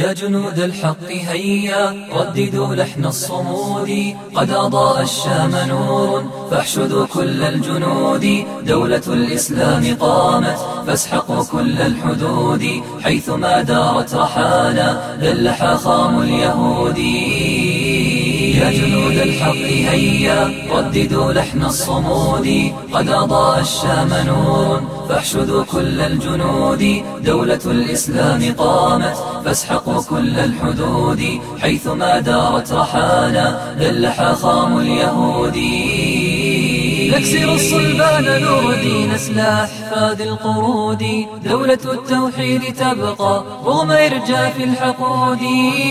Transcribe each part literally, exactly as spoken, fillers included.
يا جنود الحق هيا رددوا لحن الصمود، قد أضاء الشام نور فاحشدوا كل الجنود. دولة الإسلام قامت فاسحقوا كل الحدود، حيثما دارت رحانا ذل خام اليهود. يا جنود الحق هيا رددوا لحن الصمود، قد أضاء الشام نور فاحشدوا كل الجنود. دولة الإسلام قامت فاسحقوا كل الحدود، حيثما دارت رحانا ذل خام اليهود. نكسر الصلبان نردي نسلاح فاد القرود، دولة التوحيد تبقى رغم إرجاف الحقود.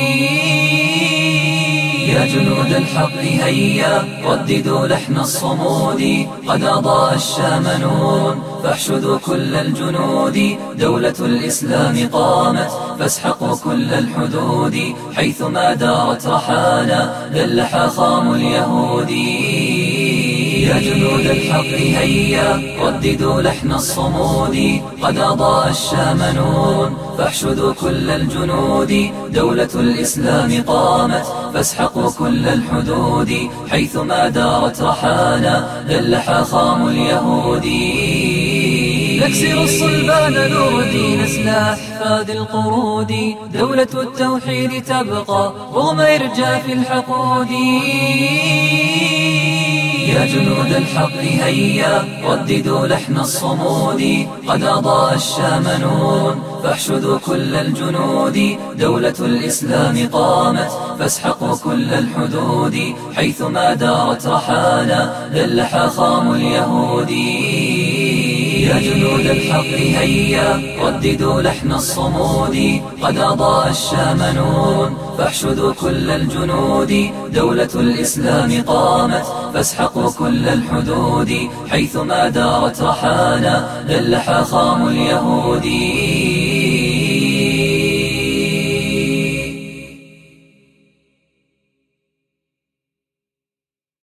يا جنود الحق هيا رددوا لحن الصمود، قد أضاء الشام نور فاحشدوا كل الجنود. دولة الإسلام قامت فاسحقوا كل الحدود، حيثما دارت رحانا ذل خام اليهود. يا جنود الحق هيا رددوا لحن الصمود، قد أضاء الشام نور فاحشدوا كل الجنود. دولة الإسلام قامت فاسحقوا كل الحدود، حيثما دارت رحانا ذل خام اليهود. نكسر الصلبان نردي نسلاح فاد القرود، دولة التوحيد تبقى رغم إرجاف الحقود. يا جنود الحق هيا رددوا لحن الصمود، قد أضاء الشام نور فاحشدوا كل الجنود. دولة الإسلام قامت فاسحقوا كل الحدود، حيثما دارت رحانا ذل خام اليهود. نكسر الصلبان نردي نسلاح فاد القرود، دولة التوحيد تبقى رغم إرجاف الحقود. يا جنود الحق هيا رددوا لحن الصمود، قد أضاء الشام نور فاحشدوا كل الجنود. دولة الإسلام قامت فاسحقوا كل الحدود، حيثما دارت رحانا ذل خام اليهود. يا جنود الحق هيا رددوا لحن الصمود، قد أضاء الشام نور فاحشدوا كل الجنود. دولة الإسلام قامت فاسحقوا كل الحدود، حيثما دارت رحانا ذل خام اليهود.